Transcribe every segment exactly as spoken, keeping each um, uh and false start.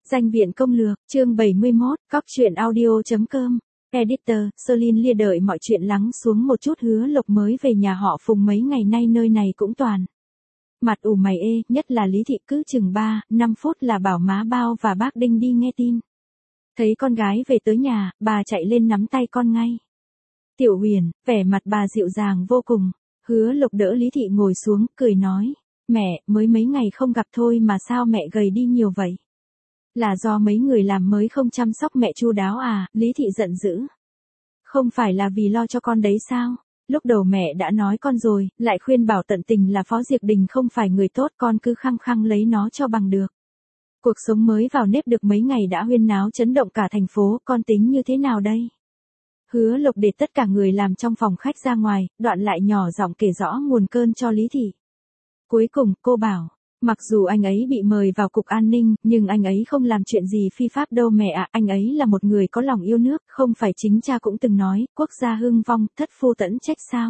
Danh viện công lược, chương bảy mươi mốt, cóc truyện audio.com. Editor, Celine lia đợi mọi chuyện lắng xuống một chút. Hứa Lộc mới về nhà họ Phùng mấy ngày nay, nơi này cũng toàn mặt ủ mày ê, nhất là Lý Thị cứ chừng ba, năm phút là bảo má Bao và bác Đinh đi nghe tin. Thấy con gái về tới nhà, bà chạy lên nắm tay con ngay. Tiểu Huyền, vẻ mặt bà dịu dàng vô cùng. Hứa Lộc đỡ Lý Thị ngồi xuống, cười nói, mẹ, mới mấy ngày không gặp thôi mà sao mẹ gầy đi nhiều vậy? Là do mấy người làm mới không chăm sóc mẹ chu đáo à? Lý Thị giận dữ. Không phải là vì lo cho con đấy sao? Lúc đầu mẹ đã nói con rồi, lại khuyên bảo tận tình là Phó Diệp Đình không phải người tốt, con cứ khăng khăng lấy nó cho bằng được. Cuộc sống mới vào nếp được mấy ngày đã huyên náo chấn động cả thành phố, con tính như thế nào đây? Hứa Lộc để tất cả người làm trong phòng khách ra ngoài, đoạn lại nhỏ giọng kể rõ nguồn cơn cho Lý Thị. Cuối cùng, cô bảo, mặc dù anh ấy bị mời vào cục an ninh, nhưng anh ấy không làm chuyện gì phi pháp đâu mẹ ạ, anh ấy là một người có lòng yêu nước, không phải chính cha cũng từng nói, quốc gia hưng vong, thất phu tẫn trách sao?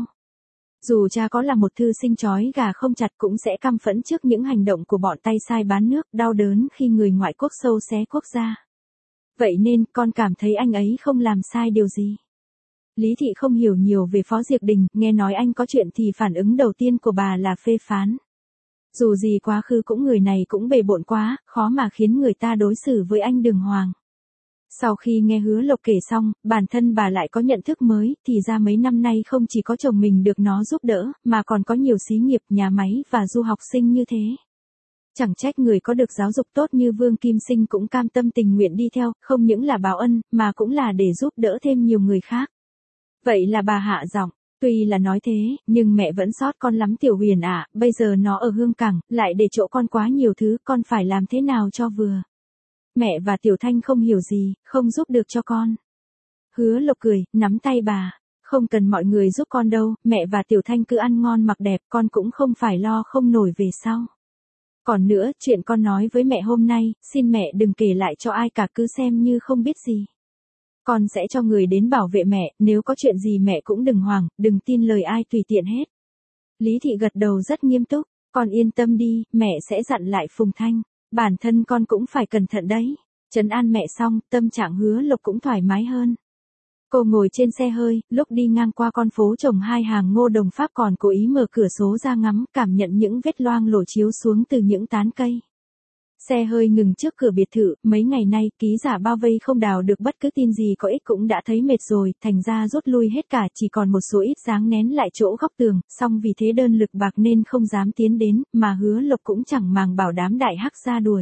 Dù cha có là một thư sinh chói gà không chặt cũng sẽ căm phẫn trước những hành động của bọn tay sai bán nước, đau đớn khi người ngoại quốc sâu xé quốc gia. Vậy nên, con cảm thấy anh ấy không làm sai điều gì. Lý Thị không hiểu nhiều về Phó Diệp Đình, nghe nói anh có chuyện thì phản ứng đầu tiên của bà là phê phán. Dù gì quá khứ cũng người này cũng bề bộn quá, khó mà khiến người ta đối xử với anh đường hoàng. Sau khi nghe Hứa Lộc kể xong, bản thân bà lại có nhận thức mới, thì ra mấy năm nay không chỉ có chồng mình được nó giúp đỡ, mà còn có nhiều xí nghiệp, nhà máy và du học sinh như thế. Chẳng trách người có được giáo dục tốt như Vương Kim Sinh cũng cam tâm tình nguyện đi theo, không những là báo ân, mà cũng là để giúp đỡ thêm nhiều người khác. Vậy là bà hạ giọng. Tuy là nói thế, nhưng mẹ vẫn sót con lắm Tiểu Huyền ạ, bây giờ nó ở Hương Cảng, lại để chỗ con quá nhiều thứ, con phải làm thế nào cho vừa. Mẹ và Tiểu Thanh không hiểu gì, không giúp được cho con. Hứa Lộc cười, nắm tay bà, không cần mọi người giúp con đâu, mẹ và Tiểu Thanh cứ ăn ngon mặc đẹp, con cũng không phải lo không nổi về sau. Còn nữa, chuyện con nói với mẹ hôm nay, xin mẹ đừng kể lại cho ai cả, cứ xem như không biết gì. Con sẽ cho người đến bảo vệ mẹ, nếu có chuyện gì mẹ cũng đừng hoảng, đừng tin lời ai tùy tiện hết. Lý Thị gật đầu rất nghiêm túc, con yên tâm đi, mẹ sẽ dặn lại Phùng Thanh, bản thân con cũng phải cẩn thận đấy. Trấn an mẹ xong, tâm trạng Hứa Lộc cũng thoải mái hơn. Cô ngồi trên xe hơi, lúc đi ngang qua con phố trồng hai hàng ngô đồng Pháp còn cố ý mở cửa sổ ra ngắm, cảm nhận những vết loang lổ chiếu xuống từ những tán cây. Xe hơi ngừng trước cửa biệt thự, mấy ngày nay ký giả bao vây không đào được bất cứ tin gì có ích cũng đã thấy mệt rồi, thành ra rút lui hết cả, chỉ còn một số ít dáng nén lại chỗ góc tường, song vì thế đơn lực bạc nên không dám tiến đến, mà Hứa Lộc cũng chẳng màng bảo đám đại hắc ra đuổi.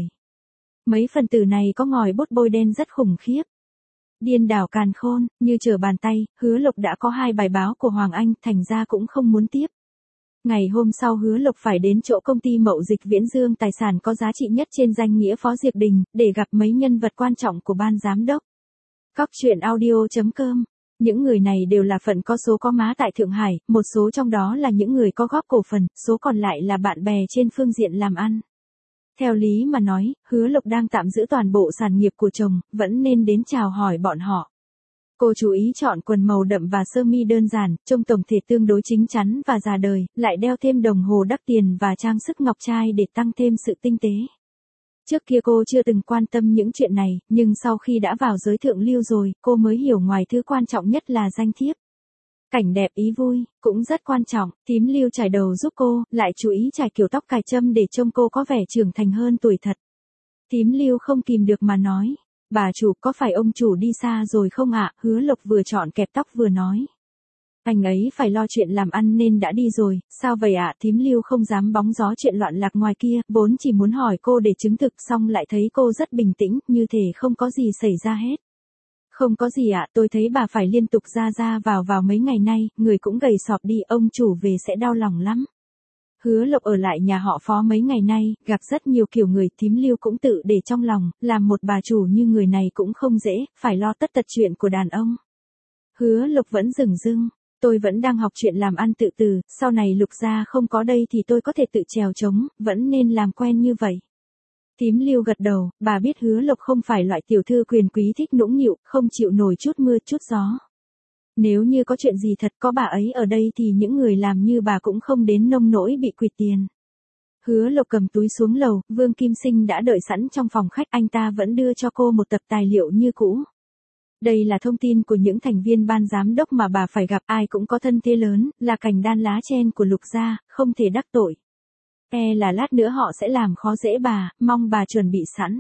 Mấy phần tử này có ngòi bút bôi đen rất khủng khiếp. Điên đảo càn khôn, như trở bàn tay, Hứa Lộc đã có hai bài báo của Hoàng Anh, thành ra cũng không muốn tiếp. Ngày hôm sau Hứa Lộc phải đến chỗ công ty mậu dịch Viễn Dương, tài sản có giá trị nhất trên danh nghĩa Phó Diệp Đình, để gặp mấy nhân vật quan trọng của ban giám đốc. Cóc truyện audio.com. Những người này đều là phận có số có má tại Thượng Hải, một số trong đó là những người có góp cổ phần, số còn lại là bạn bè trên phương diện làm ăn. Theo lý mà nói, Hứa Lộc đang tạm giữ toàn bộ sản nghiệp của chồng, vẫn nên đến chào hỏi bọn họ. Cô chú ý chọn quần màu đậm và sơ mi đơn giản, trông tổng thể tương đối chính chắn và già đời, lại đeo thêm đồng hồ đắt tiền và trang sức ngọc trai để tăng thêm sự tinh tế. Trước kia cô chưa từng quan tâm những chuyện này, nhưng sau khi đã vào giới thượng lưu rồi, cô mới hiểu ngoài thứ quan trọng nhất là danh thiếp. Cảnh đẹp ý vui, cũng rất quan trọng, Thím Lưu chải đầu giúp cô, lại chú ý chải kiểu tóc cài châm để trông cô có vẻ trưởng thành hơn tuổi thật. Thím Lưu không kìm được mà nói. Bà chủ, có phải ông chủ đi xa rồi không ạ? Hứa Lộc vừa chọn kẹp tóc vừa nói. Anh ấy phải lo chuyện làm ăn nên đã đi rồi, sao vậy ạ? Thím Lưu không dám bóng gió chuyện loạn lạc ngoài kia, vốn chỉ muốn hỏi cô để chứng thực, xong lại thấy cô rất bình tĩnh, như thể không có gì xảy ra hết. Không có gì ạ, tôi thấy bà phải liên tục ra ra vào vào mấy ngày nay, người cũng gầy sọp đi, ông chủ về sẽ đau lòng lắm. Hứa Lộc ở lại nhà họ Phó mấy ngày nay, gặp rất nhiều kiểu người, Thím Lưu cũng tự để trong lòng, làm một bà chủ như người này cũng không dễ, phải lo tất tật chuyện của đàn ông. Hứa Lộc vẫn dửng dưng, tôi vẫn đang học chuyện làm ăn tự từ, sau này Lục gia không có đây thì tôi có thể tự trèo trống, vẫn nên làm quen như vậy. Thím Lưu gật đầu, bà biết Hứa Lộc không phải loại tiểu thư quyền quý thích nũng nịu, không chịu nổi chút mưa chút gió. Nếu như có chuyện gì thật có bà ấy ở đây thì những người làm như bà cũng không đến nông nỗi bị quỵt tiền. Hứa Lộc cầm túi xuống lầu, Vương Kim Sinh đã đợi sẵn trong phòng khách, anh ta vẫn đưa cho cô một tập tài liệu như cũ. Đây là thông tin của những thành viên ban giám đốc mà bà phải gặp, ai cũng có thân thế lớn, là cành đan lá chen của Lục gia, không thể đắc tội. E là lát nữa họ sẽ làm khó dễ bà, mong bà chuẩn bị sẵn.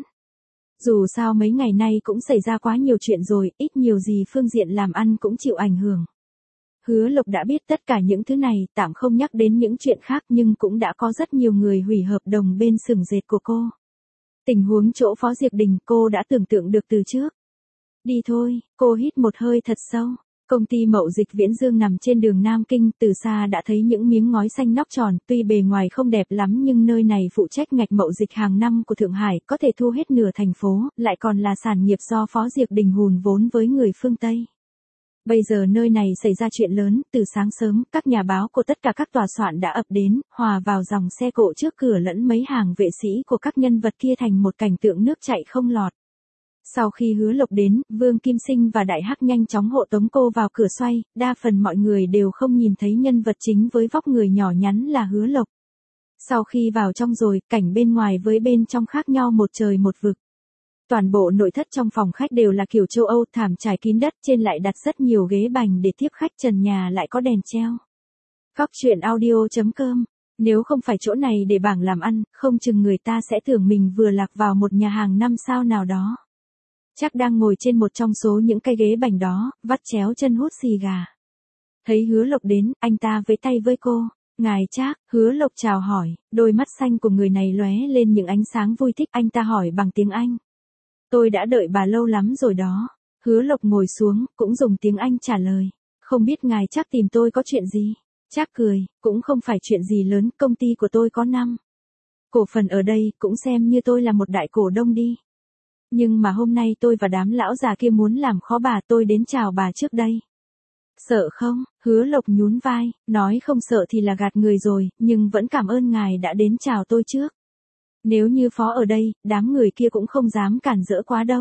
Dù sao mấy ngày nay cũng xảy ra quá nhiều chuyện rồi, ít nhiều gì phương diện làm ăn cũng chịu ảnh hưởng. Hứa Lộc đã biết tất cả những thứ này, tạm không nhắc đến những chuyện khác, nhưng cũng đã có rất nhiều người hủy hợp đồng bên xưởng dệt của cô. Tình huống chỗ Phó Diệp Đình cô đã tưởng tượng được từ trước. Đi thôi, cô hít một hơi thật sâu. Công ty mậu dịch Viễn Dương nằm trên đường Nam Kinh, từ xa đã thấy những miếng ngói xanh nóc tròn, tuy bề ngoài không đẹp lắm nhưng nơi này phụ trách ngạch mậu dịch hàng năm của Thượng Hải, có thể thu hết nửa thành phố, lại còn là sản nghiệp do Phó Diệp Đình hùn vốn với người phương Tây. Bây giờ nơi này xảy ra chuyện lớn, từ sáng sớm, các nhà báo của tất cả các tòa soạn đã ập đến, hòa vào dòng xe cộ trước cửa lẫn mấy hàng vệ sĩ của các nhân vật kia thành một cảnh tượng nước chảy không lọt. Sau khi Hứa Lộc đến, Vương Kim Sinh và Đại Hắc nhanh chóng hộ tống cô vào cửa xoay, đa phần mọi người đều không nhìn thấy nhân vật chính với vóc người nhỏ nhắn là Hứa Lộc. Sau khi vào trong rồi, cảnh bên ngoài với bên trong khác nhau một trời một vực. Toàn bộ nội thất trong phòng khách đều là kiểu châu Âu, thảm trải kín đất, trên lại đặt rất nhiều ghế bành để tiếp khách, trần nhà lại có đèn treo. Góc truyện audio chấm com. Nếu không phải chỗ này để bảng làm ăn, không chừng người ta sẽ tưởng mình vừa lạc vào một nhà hàng năm sao nào đó. Chắc đang ngồi trên một trong số những cái ghế bành đó, vắt chéo chân hút xì gà. Thấy Hứa Lộc đến, anh ta vẫy tay với cô. Ngài Trác, Hứa Lộc chào hỏi, đôi mắt xanh của người này lóe lên những ánh sáng vui thích, anh ta hỏi bằng tiếng Anh. Tôi đã đợi bà lâu lắm rồi đó. Hứa Lộc ngồi xuống, cũng dùng tiếng Anh trả lời. Không biết ngài Trác tìm tôi có chuyện gì? Trác cười, cũng không phải chuyện gì lớn, công ty của tôi có năm cổ phần ở đây, cũng xem như tôi là một đại cổ đông đi. Nhưng mà hôm nay tôi và đám lão già kia muốn làm khó bà, tôi đến chào bà trước đây. Sợ không? Hứa Lộc nhún vai, nói không sợ thì là gạt người rồi, nhưng vẫn cảm ơn ngài đã đến chào tôi trước. Nếu như phó ở đây, đám người kia cũng không dám cản rỡ quá đâu.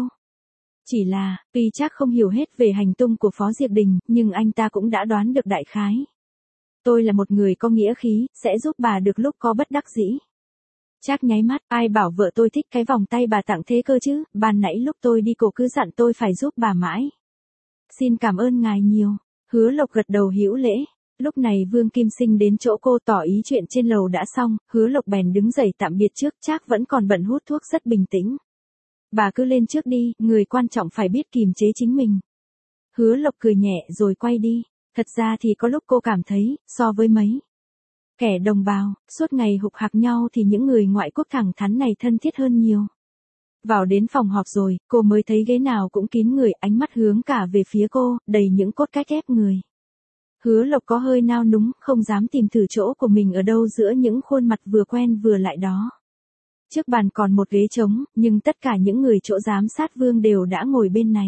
Chỉ là, tuy chắc không hiểu hết về hành tung của Phó Diệp Đình, nhưng anh ta cũng đã đoán được đại khái. Tôi là một người có nghĩa khí, sẽ giúp bà được lúc có bất đắc dĩ. Trác nháy mắt, ai bảo vợ tôi thích cái vòng tay bà tặng thế cơ chứ, ban nãy lúc tôi đi cô cứ dặn tôi phải giúp bà mãi. Xin cảm ơn ngài nhiều. Hứa Lộc gật đầu hữu lễ. Lúc này Vương Kim Sinh đến chỗ cô tỏ ý chuyện trên lầu đã xong, Hứa Lộc bèn đứng dậy tạm biệt trước, Trác vẫn còn bận hút thuốc rất bình tĩnh. Bà cứ lên trước đi, người quan trọng phải biết kìm chế chính mình. Hứa Lộc cười nhẹ rồi quay đi. Thật ra thì có lúc cô cảm thấy, so với mấy kẻ đồng bào, suốt ngày hục hạc nhau thì những người ngoại quốc thẳng thắn này thân thiết hơn nhiều. Vào đến phòng họp rồi, cô mới thấy ghế nào cũng kín người, ánh mắt hướng cả về phía cô, đầy những cốt cách ép người. Hứa Lộc có hơi nao núng, không dám tìm thử chỗ của mình ở đâu giữa những khuôn mặt vừa quen vừa lại đó. Trước bàn còn một ghế trống, nhưng tất cả những người chỗ giám sát Vương đều đã ngồi bên này.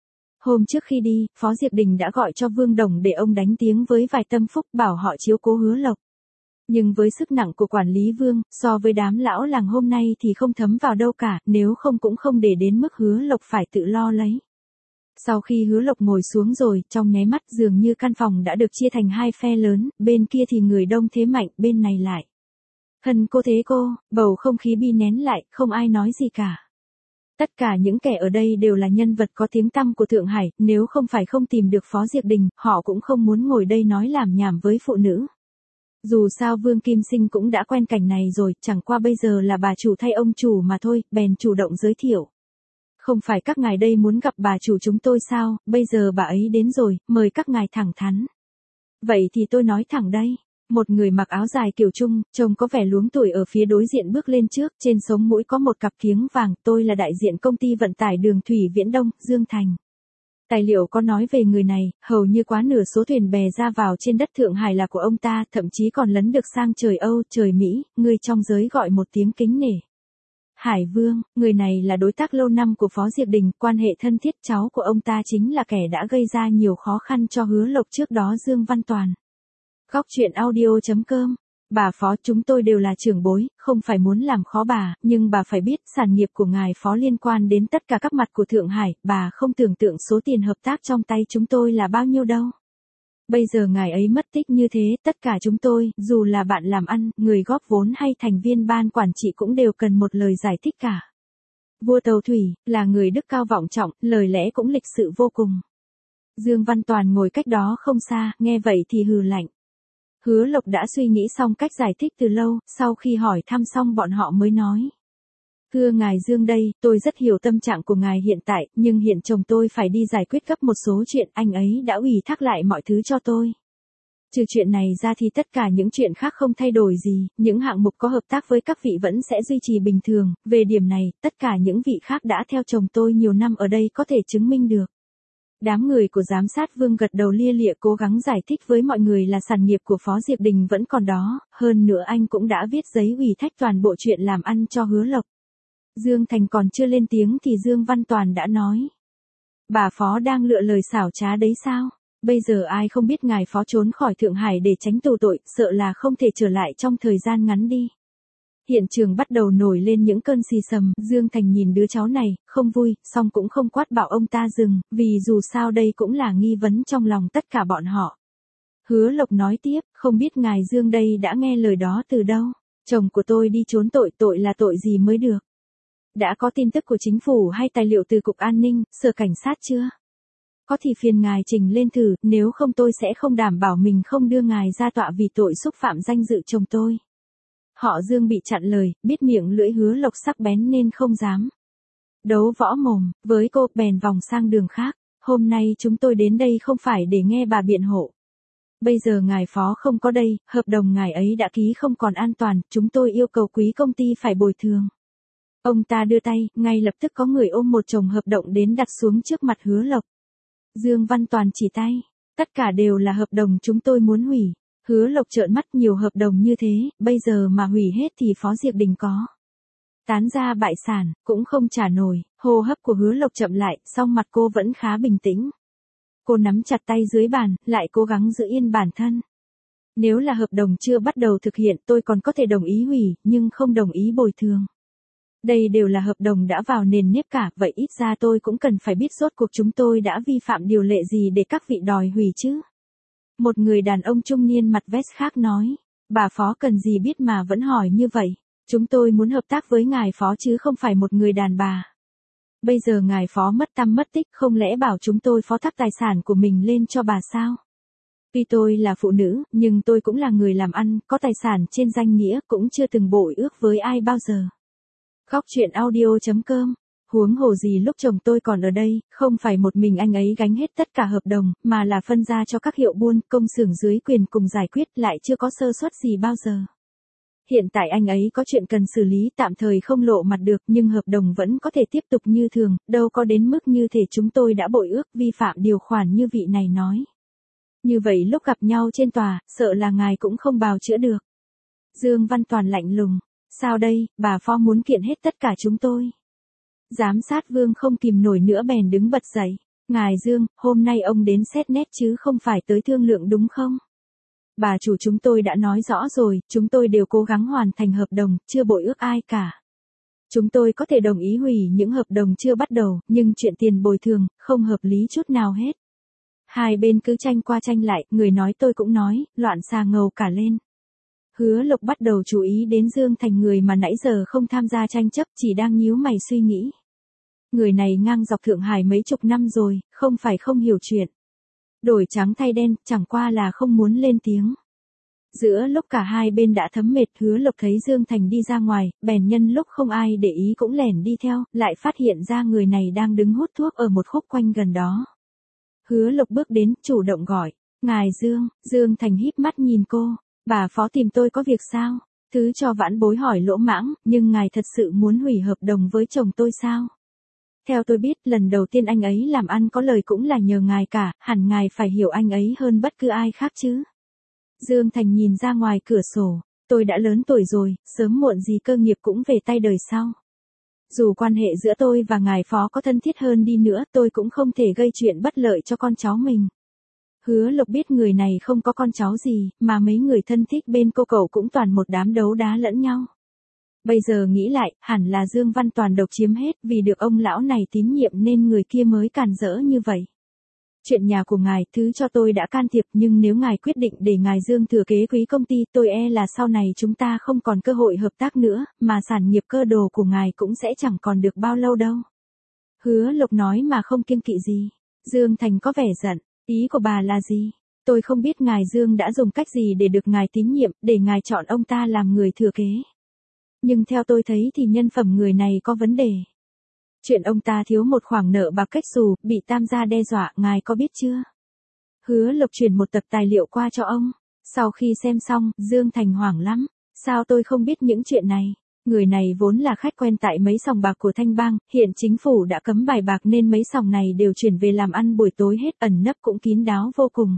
Hôm trước khi đi, Phó Diệp Đình đã gọi cho Vương Đồng để ông đánh tiếng với vài tâm phúc bảo họ chiếu cố Hứa Lộc. Nhưng với sức nặng của quản lý Vương, so với đám lão làng hôm nay thì không thấm vào đâu cả, nếu không cũng không để đến mức Hứa Lộc phải tự lo lấy. Sau khi Hứa Lộc ngồi xuống rồi, trong nháy mắt dường như căn phòng đã được chia thành hai phe lớn, bên kia thì người đông thế mạnh, bên này lại. Thân cô thế cô, bầu không khí bi nén lại, không ai nói gì cả. Tất cả những kẻ ở đây đều là nhân vật có tiếng tăm của Thượng Hải, nếu không phải không tìm được Phó Diệp Đình, họ cũng không muốn ngồi đây nói làm nhảm với phụ nữ. Dù sao Vương Kim Sinh cũng đã quen cảnh này rồi, chẳng qua bây giờ là bà chủ thay ông chủ mà thôi, bèn chủ động giới thiệu. Không phải các ngài đây muốn gặp bà chủ chúng tôi sao, bây giờ bà ấy đến rồi, mời các ngài thẳng thắn. Vậy thì tôi nói thẳng đây. Một người mặc áo dài kiểu Trung, trông có vẻ luống tuổi ở phía đối diện bước lên trước, trên sống mũi có một cặp kiếng vàng, tôi là đại diện công ty vận tải đường thủy Viễn Đông, Dương Thành. Tài liệu có nói về người này, hầu như quá nửa số thuyền bè ra vào trên đất Thượng Hải là của ông ta, thậm chí còn lấn được sang trời Âu, trời Mỹ, người trong giới gọi một tiếng kính nể. Hải Vương, người này là đối tác lâu năm của Phó Diệp Đình, quan hệ thân thiết, cháu của ông ta chính là kẻ đã gây ra nhiều khó khăn cho Hứa Lộc trước đó, Dương Văn Toàn. Góc truyện audio chấm com. Bà Phó, chúng tôi đều là trưởng bối, không phải muốn làm khó bà, nhưng bà phải biết sản nghiệp của ngài Phó liên quan đến tất cả các mặt của Thượng Hải, bà không tưởng tượng số tiền hợp tác trong tay chúng tôi là bao nhiêu đâu. Bây giờ ngài ấy mất tích như thế, tất cả chúng tôi, dù là bạn làm ăn, người góp vốn hay thành viên ban quản trị cũng đều cần một lời giải thích cả. Vua Tàu Thủy, là người đức cao vọng trọng, lời lẽ cũng lịch sự vô cùng. Dương Văn Toàn ngồi cách đó không xa, nghe vậy thì hừ lạnh. Hứa Lộc đã suy nghĩ xong cách giải thích từ lâu, sau khi hỏi thăm xong bọn họ mới nói. Thưa ngài Dương đây, tôi rất hiểu tâm trạng của ngài hiện tại, nhưng hiện chồng tôi phải đi giải quyết gấp một số chuyện, anh ấy đã ủy thác lại mọi thứ cho tôi. Trừ chuyện này ra thì tất cả những chuyện khác không thay đổi gì, những hạng mục có hợp tác với các vị vẫn sẽ duy trì bình thường, về điểm này, tất cả những vị khác đã theo chồng tôi nhiều năm ở đây có thể chứng minh được. Đám người của giám sát Vương gật đầu lia lịa cố gắng giải thích với mọi người là sản nghiệp của Phó Diệp Đình vẫn còn đó, hơn nữa anh cũng đã viết giấy ủy thác toàn bộ chuyện làm ăn cho Hứa Lộc. Dương Thành còn chưa lên tiếng thì Dương Văn Toàn đã nói. Bà Phó đang lựa lời xảo trá đấy sao? Bây giờ ai không biết ngài Phó trốn khỏi Thượng Hải để tránh tù tội, sợ là không thể trở lại trong thời gian ngắn đi. Hiện trường bắt đầu nổi lên những cơn xì xầm, Dương Thành nhìn đứa cháu này, không vui, song cũng không quát bảo ông ta dừng, vì dù sao đây cũng là nghi vấn trong lòng tất cả bọn họ. Hứa Lộc nói tiếp, không biết ngài Dương đây đã nghe lời đó từ đâu, chồng của tôi đi trốn tội, tội là tội gì mới được. Đã có tin tức của chính phủ hay tài liệu từ Cục An ninh, Sở Cảnh sát chưa? Có thì phiền ngài trình lên thử, nếu không tôi sẽ không đảm bảo mình không đưa ngài ra tọa vì tội xúc phạm danh dự chồng tôi. Họ Dương bị chặn lời, biết miệng lưỡi Hứa Lộc sắc bén nên không dám đấu võ mồm, với cô bèn vòng sang đường khác. Hôm nay chúng tôi đến đây không phải để nghe bà biện hộ. Bây giờ ngài Phó không có đây, hợp đồng ngài ấy đã ký không còn an toàn, chúng tôi yêu cầu quý công ty phải bồi thường. Ông ta đưa tay, ngay lập tức có người ôm một chồng hợp đồng đến đặt xuống trước mặt Hứa Lộc. Dương Văn Toàn chỉ tay, tất cả đều là hợp đồng chúng tôi muốn hủy. Hứa Lộc trợn mắt, nhiều hợp đồng như thế, bây giờ mà hủy hết thì Phó Diệp Đình có tán ra bại sản, cũng không trả nổi. Hô hấp của Hứa Lộc chậm lại, song mặt cô vẫn khá bình tĩnh. Cô nắm chặt tay dưới bàn, lại cố gắng giữ yên bản thân. Nếu là hợp đồng chưa bắt đầu thực hiện tôi còn có thể đồng ý hủy, nhưng không đồng ý bồi thường. Đây đều là hợp đồng đã vào nền nếp cả, vậy ít ra tôi cũng cần phải biết rốt cuộc chúng tôi đã vi phạm điều lệ gì để các vị đòi hủy chứ. Một người đàn ông trung niên mặt vest khác nói, bà Phó cần gì biết mà vẫn hỏi như vậy, chúng tôi muốn hợp tác với ngài Phó chứ không phải một người đàn bà. Bây giờ ngài Phó mất tăm mất tích, không lẽ bảo chúng tôi phó thác tài sản của mình lên cho bà sao? Tuy tôi là phụ nữ, nhưng tôi cũng là người làm ăn, có tài sản trên danh nghĩa, cũng chưa từng bội ước với ai bao giờ. Khóc chuyện audio chấm com. Huống hồ gì lúc chồng tôi còn ở đây, không phải một mình anh ấy gánh hết tất cả hợp đồng, mà là phân ra cho các hiệu buôn, công xưởng dưới quyền cùng giải quyết, lại chưa có sơ suất gì bao giờ. Hiện tại anh ấy có chuyện cần xử lý, tạm thời không lộ mặt được, nhưng hợp đồng vẫn có thể tiếp tục như thường, đâu có đến mức như thể chúng tôi đã bội ước, vi phạm điều khoản như vị này nói. Như vậy lúc gặp nhau trên tòa, sợ là ngài cũng không bào chữa được. Dương Văn Toàn lạnh lùng. Sao đây, bà Phó muốn kiện hết tất cả chúng tôi. Giám sát Vương không kìm nổi nữa bèn đứng bật dậy. Ngài Dương, hôm nay ông đến xét nét chứ không phải tới thương lượng đúng không? Bà chủ chúng tôi đã nói rõ rồi, chúng tôi đều cố gắng hoàn thành hợp đồng, chưa bội ước ai cả. Chúng tôi có thể đồng ý hủy những hợp đồng chưa bắt đầu, nhưng chuyện tiền bồi thường, không hợp lý chút nào hết. Hai bên cứ tranh qua tranh lại, người nói tôi cũng nói, loạn xà ngầu cả lên. Hứa Lộc bắt đầu chú ý đến Dương Thành, người mà nãy giờ không tham gia tranh chấp, chỉ đang nhíu mày suy nghĩ. Người này ngang dọc Thượng Hải mấy chục năm rồi, không phải không hiểu chuyện. Đổi trắng thay đen, chẳng qua là không muốn lên tiếng. Giữa lúc cả hai bên đã thấm mệt, Hứa Lộc thấy Dương Thành đi ra ngoài, bèn nhân lúc không ai để ý cũng lẻn đi theo, lại phát hiện ra người này đang đứng hút thuốc ở một khúc quanh gần đó. Hứa Lộc bước đến, chủ động gọi, ngài Dương. Dương Thành híp mắt nhìn cô. Bà Phó tìm tôi có việc sao? Thứ cho vãn bối hỏi lỗ mãng, nhưng ngài thật sự muốn hủy hợp đồng với chồng tôi sao? Theo tôi biết, lần đầu tiên anh ấy làm ăn có lời cũng là nhờ ngài cả, hẳn ngài phải hiểu anh ấy hơn bất cứ ai khác chứ. Dương Thành nhìn ra ngoài cửa sổ, tôi đã lớn tuổi rồi, sớm muộn gì cơ nghiệp cũng về tay đời sau. Dù quan hệ giữa tôi và ngài Phó có thân thiết hơn đi nữa, tôi cũng không thể gây chuyện bất lợi cho con cháu mình. Hứa Lộc biết người này không có con cháu gì, mà mấy người thân thích bên cô cậu cũng toàn một đám đấu đá lẫn nhau. Bây giờ nghĩ lại, hẳn là Dương Văn Toàn độc chiếm hết, vì được ông lão này tín nhiệm nên người kia mới càn rỡ như vậy. Chuyện nhà của ngài, thứ cho tôi đã can thiệp, nhưng nếu ngài quyết định để ngài Dương thừa kế quý công ty, tôi e là sau này chúng ta không còn cơ hội hợp tác nữa, mà sản nghiệp cơ đồ của ngài cũng sẽ chẳng còn được bao lâu đâu. Hứa Lộc nói mà không kiêng kỵ gì. Dương Thành có vẻ giận, ý của bà là gì? Tôi không biết ngài Dương đã dùng cách gì để được ngài tín nhiệm, để ngài chọn ông ta làm người thừa kế. Nhưng theo tôi thấy thì nhân phẩm người này có vấn đề. Chuyện ông ta thiếu một khoản nợ bạc cách xù, bị tam gia đe dọa, ngài có biết chưa? Hứa Lộc chuyển một tập tài liệu qua cho ông. Sau khi xem xong, Dương Thành hoảng lắm. Sao tôi không biết những chuyện này? Người này vốn là khách quen tại mấy sòng bạc của Thanh Bang, hiện chính phủ đã cấm bài bạc nên mấy sòng này đều chuyển về làm ăn buổi tối hết, ẩn nấp cũng kín đáo vô cùng.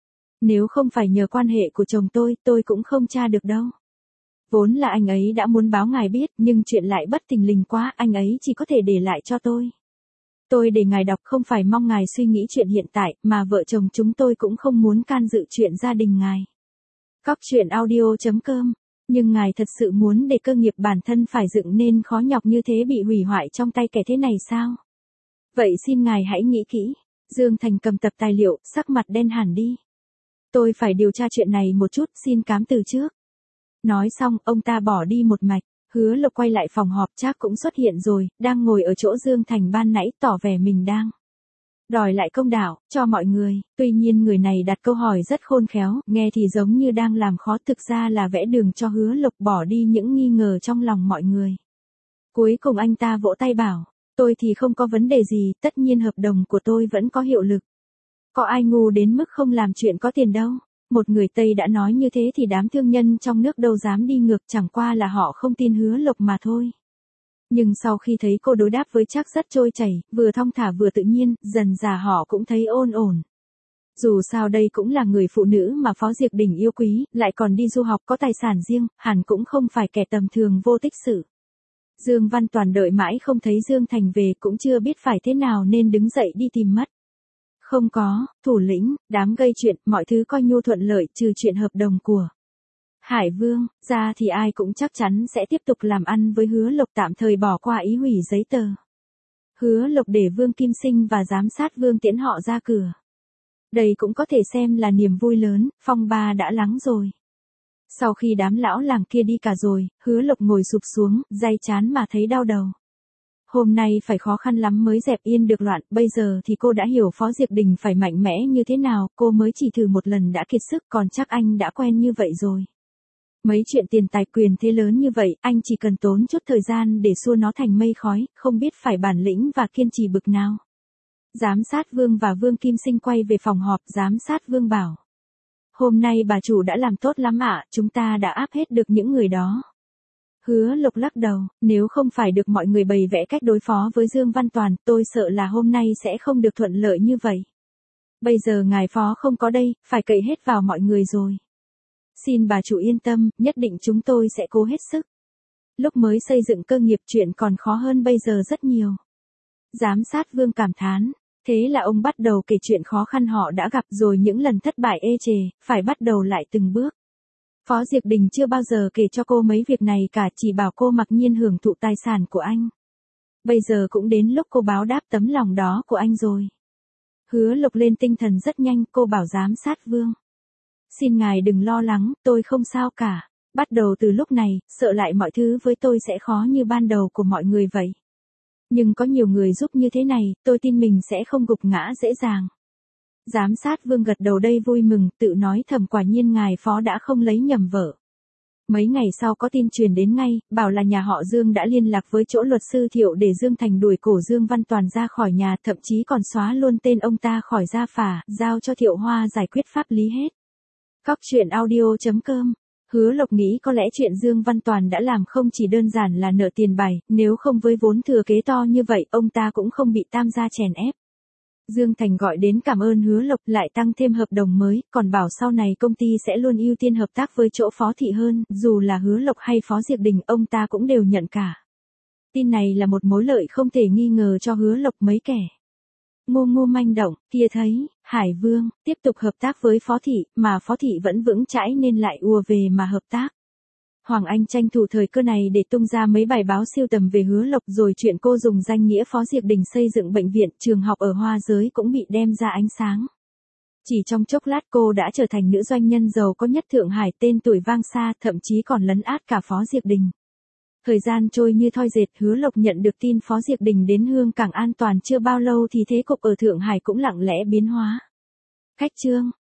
Nếu không phải nhờ quan hệ của chồng tôi, tôi cũng không tra được đâu. Vốn là anh ấy đã muốn báo ngài biết, nhưng chuyện lại bất thình lình quá, anh ấy chỉ có thể để lại cho tôi. Tôi để ngài đọc không phải mong ngài suy nghĩ chuyện hiện tại, mà vợ chồng chúng tôi cũng không muốn can dự chuyện gia đình ngài. Cóc truyện audio chấm com. Nhưng ngài thật sự muốn để cơ nghiệp bản thân phải dựng nên khó nhọc như thế bị hủy hoại trong tay kẻ thế này sao? Vậy xin ngài hãy nghĩ kỹ. Dương Thành cầm tập tài liệu, sắc mặt đen hẳn đi. Tôi phải điều tra chuyện này một chút, xin cám từ trước. Nói xong, ông ta bỏ đi một mạch. Hứa Lộc quay lại phòng họp, Trác cũng xuất hiện rồi, đang ngồi ở chỗ Dương Thành ban nãy, tỏ vẻ mình đang đòi lại công đạo cho mọi người. Tuy nhiên người này đặt câu hỏi rất khôn khéo, nghe thì giống như đang làm khó, thực ra là vẽ đường cho Hứa Lộc bỏ đi những nghi ngờ trong lòng mọi người. Cuối cùng anh ta vỗ tay bảo, tôi thì không có vấn đề gì, tất nhiên hợp đồng của tôi vẫn có hiệu lực. Có ai ngu đến mức không làm chuyện có tiền đâu. Một người Tây đã nói như thế thì đám thương nhân trong nước đâu dám đi ngược, chẳng qua là họ không tin Hứa Lộc mà thôi. Nhưng sau khi thấy cô đối đáp với Trác rất trôi chảy, vừa thong thả vừa tự nhiên, dần dà họ cũng thấy ôn ổn. Dù sao đây cũng là người phụ nữ mà Phó Diệc Đình yêu quý, lại còn đi du học có tài sản riêng, hẳn cũng không phải kẻ tầm thường vô tích sự. Dương Văn Toàn đợi mãi không thấy Dương Thành về, cũng chưa biết phải thế nào nên đứng dậy đi tìm mất. Không có, thủ lĩnh, đám gây chuyện, mọi thứ coi như thuận lợi, trừ chuyện hợp đồng của Hải Vương, ra thì ai cũng chắc chắn sẽ tiếp tục làm ăn với Hứa Lộc, tạm thời bỏ qua ý hủy giấy tờ. Hứa Lộc để Vương Kim Sinh và giám sát Vương tiễn họ ra cửa. Đây cũng có thể xem là niềm vui lớn, phong ba đã lắng rồi. Sau khi đám lão làng kia đi cả rồi, Hứa Lộc ngồi sụp xuống, day chán mà thấy đau đầu. Hôm nay phải khó khăn lắm mới dẹp yên được loạn, bây giờ thì cô đã hiểu Phó Diệc Đình phải mạnh mẽ như thế nào, cô mới chỉ thử một lần đã kiệt sức, còn chắc anh đã quen như vậy rồi. Mấy chuyện tiền tài quyền thế lớn như vậy, anh chỉ cần tốn chút thời gian để xua nó thành mây khói, không biết phải bản lĩnh và kiên trì bực nào. Giám sát Vương và Vương Kim Sinh quay về phòng họp, giám sát Vương bảo. Hôm nay bà chủ đã làm tốt lắm ạ, chúng ta đã áp hết được những người đó. Hứa Lộc lắc đầu, nếu không phải được mọi người bày vẽ cách đối phó với Dương Văn Toàn, tôi sợ là hôm nay sẽ không được thuận lợi như vậy. Bây giờ ngài phó không có đây, phải cậy hết vào mọi người rồi. Xin bà chủ yên tâm, nhất định chúng tôi sẽ cố hết sức. Lúc mới xây dựng cơ nghiệp chuyện còn khó hơn bây giờ rất nhiều. Giám sát Vương cảm thán, thế là ông bắt đầu kể chuyện khó khăn họ đã gặp rồi những lần thất bại ê chề, phải bắt đầu lại từng bước. Phó Diệc Đình chưa bao giờ kể cho cô mấy việc này cả, chỉ bảo cô mặc nhiên hưởng thụ tài sản của anh. Bây giờ cũng đến lúc cô báo đáp tấm lòng đó của anh rồi. Hứa Lộc lên tinh thần rất nhanh, cô bảo giám sát Vương. Xin ngài đừng lo lắng, tôi không sao cả. Bắt đầu từ lúc này, sợ lại mọi thứ với tôi sẽ khó như ban đầu của mọi người vậy. Nhưng có nhiều người giúp như thế này, tôi tin mình sẽ không gục ngã dễ dàng. Giám sát Vương gật đầu đây vui mừng, tự nói thầm quả nhiên ngài phó đã không lấy nhầm vợ. Mấy ngày sau có tin truyền đến ngay, bảo là nhà họ Dương đã liên lạc với chỗ luật sư Thiệu để Dương Thành đuổi cổ Dương Văn Toàn ra khỏi nhà, thậm chí còn xóa luôn tên ông ta khỏi gia phả, giao cho Thiệu Hoa giải quyết pháp lý hết. Cóc truyện audio chấm com. Hứa Lộc nghĩ có lẽ chuyện Dương Văn Toàn đã làm không chỉ đơn giản là nợ tiền bài, nếu không với vốn thừa kế to như vậy, ông ta cũng không bị tam gia chèn ép. Dương Thành gọi đến cảm ơn Hứa Lộc, lại tăng thêm hợp đồng mới, còn bảo sau này công ty sẽ luôn ưu tiên hợp tác với chỗ Phó Thị hơn, dù là Hứa Lộc hay Phó Diệc Đình, ông ta cũng đều nhận cả. Tin này là một mối lợi không thể nghi ngờ cho Hứa Lộc. Mấy kẻ ngu ngu manh động kia thấy Hải Vương tiếp tục hợp tác với Phó Thị, mà Phó Thị vẫn vững chãi nên lại ùa về mà hợp tác. Hoàng Anh tranh thủ thời cơ này để tung ra mấy bài báo siêu tầm về Hứa Lộc, rồi chuyện cô dùng danh nghĩa Phó Diệp Đình xây dựng bệnh viện, trường học ở Hoa Giới cũng bị đem ra ánh sáng. Chỉ trong chốc lát cô đã trở thành nữ doanh nhân giàu có nhất Thượng Hải, tên tuổi vang xa, thậm chí còn lấn át cả Phó Diệp Đình. Thời gian trôi như thoi dệt, Hứa Lộc nhận được tin Phó Diệp Đình đến Hương Cảng an toàn chưa bao lâu thì thế cục ở Thượng Hải cũng lặng lẽ biến hóa. Khách chương.